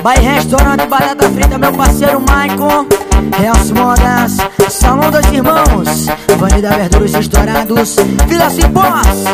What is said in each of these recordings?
Vai Restaurante Batata Frita, meu parceiro Maicon. Relso Modas, Salão dos Irmãos, Avenida Verduros Estourados, Vila Cipós.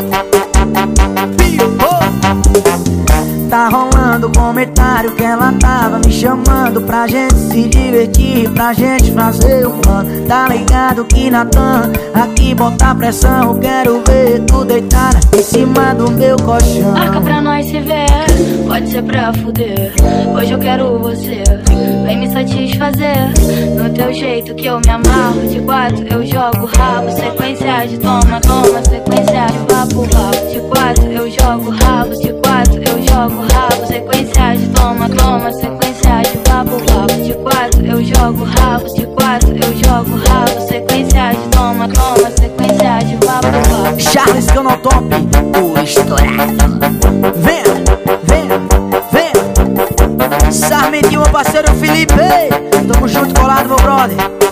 Tá rolando comentário que ela tava me chamando pra gente se divertir, pra gente fazer o plano. Tá ligado que Natan aqui bota pressão. Quero ver tu deitada em cima do meu colchão. Marca pra nós se ver, pode ser pra fuder. Hoje eu quero você, vem me satisfazer. No teu jeito que eu me amarro, de quatro eu jogo rabo. Sequência de toma, toma, sequência de vapo, vapo. De quatro eu jogo rabo, de quatro eu jogo rabo. Sequência de toma, toma, sequência de vapo, vapo. De quatro eu jogo rabo, de quatro eu jogo rabo. Sequência de toma, toma, sequência de vapo, vapo. Charles Canotop, o estourado. Venha, venha, venha. Sarmentinho, meu parceiro Felipe. Tamo junto, colado, meu brother.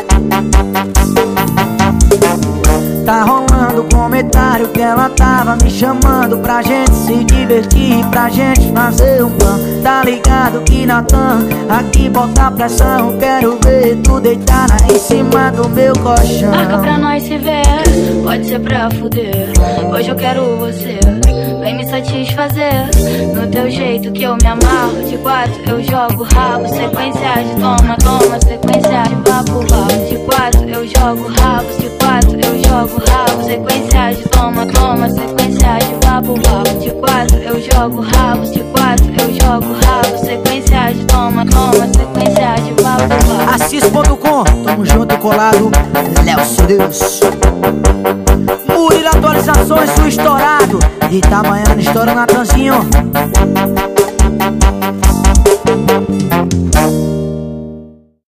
Tá rolando comentário que ela tava me chamando pra gente se divertir, pra gente fazer um plano. Tá ligado que Natan aqui bota pressão. Quero ver tu deitada em cima do meu colchão. Marca pra nós se ver, pode ser pra fuder. Hoje eu quero você, vem me satisfazer. No teu jeito que eu me amarro, de quatro eu jogo rabo. Sequência de toma, toma, sequência de vapo, vapo. De quatro eu jogo rabo, de quatro eu jogo rabo. Sequência de toma, toma, sequência de vapo, vapo. De quatro eu jogo rabo, de quatro eu jogo rabo. Sequência de toma, toma, sequência de vapo, vapo. Assis.com, tamo junto, colado, Léo Deus. Murilo Atualizações, o estourado. Itabaiana, estoura Natanzinho.